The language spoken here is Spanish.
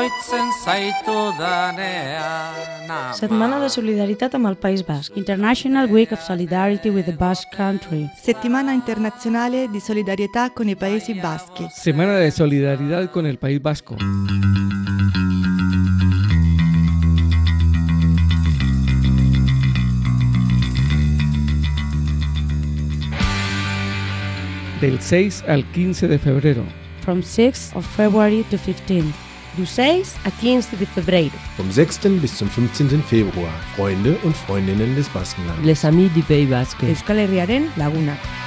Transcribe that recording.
deitzen zaitudanean ama. Setmana de solidaritat amb el País Basc. International Week of Solidarity with the Basque Country. Settimana internazionale di solidarietà con i Paesi Baschi. Semana de solidaridad con el País Vasco. Del 6 al 15 de febrero. From 6th of February to 15th. Du 6 a 15 de febrero. Vom 6. bis zum 15. Februar. Freunde und Freundinnen des Baskenlandes. Les Amis du Pays Basque. Euskal Herriaren lagunak.